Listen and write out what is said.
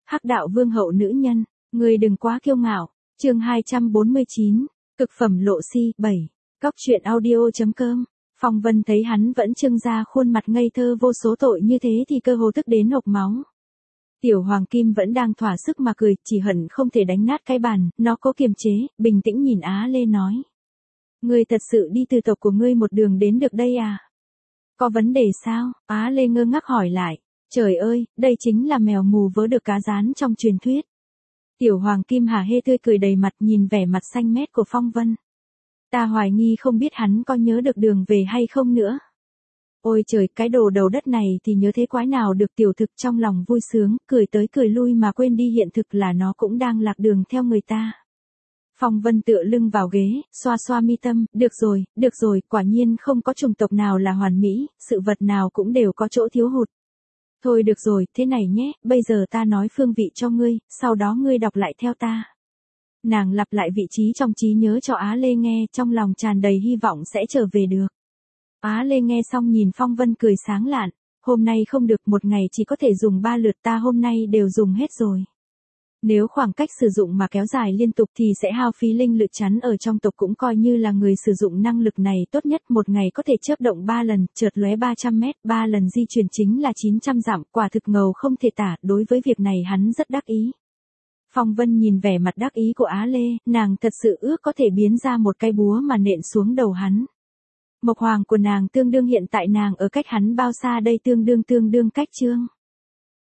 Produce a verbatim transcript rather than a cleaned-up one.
Hắc đạo vương hậu nữ nhân, ngươi đừng quá kiêu ngạo. Chương hai trăm bốn mươi chín, cực phẩm lộ si, bảy. Cóc truyện audio chấm com. Phong Vân thấy hắn vẫn trưng ra khuôn mặt ngây thơ vô số tội như thế thì cơ hồ tức đến hộc máu. Tiểu Hoàng Kim vẫn đang thỏa sức mà cười, chỉ hận không thể đánh nát cái bàn, nó cố kiềm chế, bình tĩnh nhìn Á Lê nói. Ngươi thật sự đi từ tộc của ngươi một đường đến được đây à? Có vấn đề sao? Á Lê ngơ ngác hỏi lại. Trời ơi, đây chính là mèo mù vớ được cá rán trong truyền thuyết. Tiểu Hoàng Kim hả hê tươi cười đầy mặt nhìn vẻ mặt xanh mét của Phong Vân. Ta hoài nghi không biết hắn có nhớ được đường về hay không nữa. Ôi trời, cái đồ đầu đất này thì nhớ thế quái nào được. Tiểu Thực trong lòng vui sướng, cười tới cười lui mà quên đi hiện thực là nó cũng đang lạc đường theo người ta. Phong Vân tựa lưng vào ghế, xoa xoa mi tâm, được rồi, được rồi, quả nhiên không có chủng tộc nào là hoàn mỹ, sự vật nào cũng đều có chỗ thiếu hụt. Thôi được rồi, thế này nhé, bây giờ ta nói phương vị cho ngươi, sau đó ngươi đọc lại theo ta. Nàng lặp lại vị trí trong trí nhớ cho Á Lê nghe, trong lòng tràn đầy hy vọng sẽ trở về được. Á Lê nghe xong nhìn Phong Vân cười sáng lạn, hôm nay không được, một ngày chỉ có thể dùng ba lượt, ta hôm nay đều dùng hết rồi. Nếu khoảng cách sử dụng mà kéo dài liên tục thì sẽ hao phí linh lực, chắn ở trong tộc cũng coi như là người sử dụng năng lực này tốt nhất một ngày có thể chớp động ba lần, chợt lóe ba trăm mét, ba lần di chuyển chính là chín trăm dặm, quả thực ngầu không thể tả, đối với việc này hắn rất đắc ý. Phong Vân nhìn vẻ mặt đắc ý của Á Lê, nàng thật sự ước có thể biến ra một cái búa mà nện xuống đầu hắn. Mộc hoàng của nàng tương đương hiện tại nàng ở cách hắn bao xa đây, tương đương tương đương cách Trương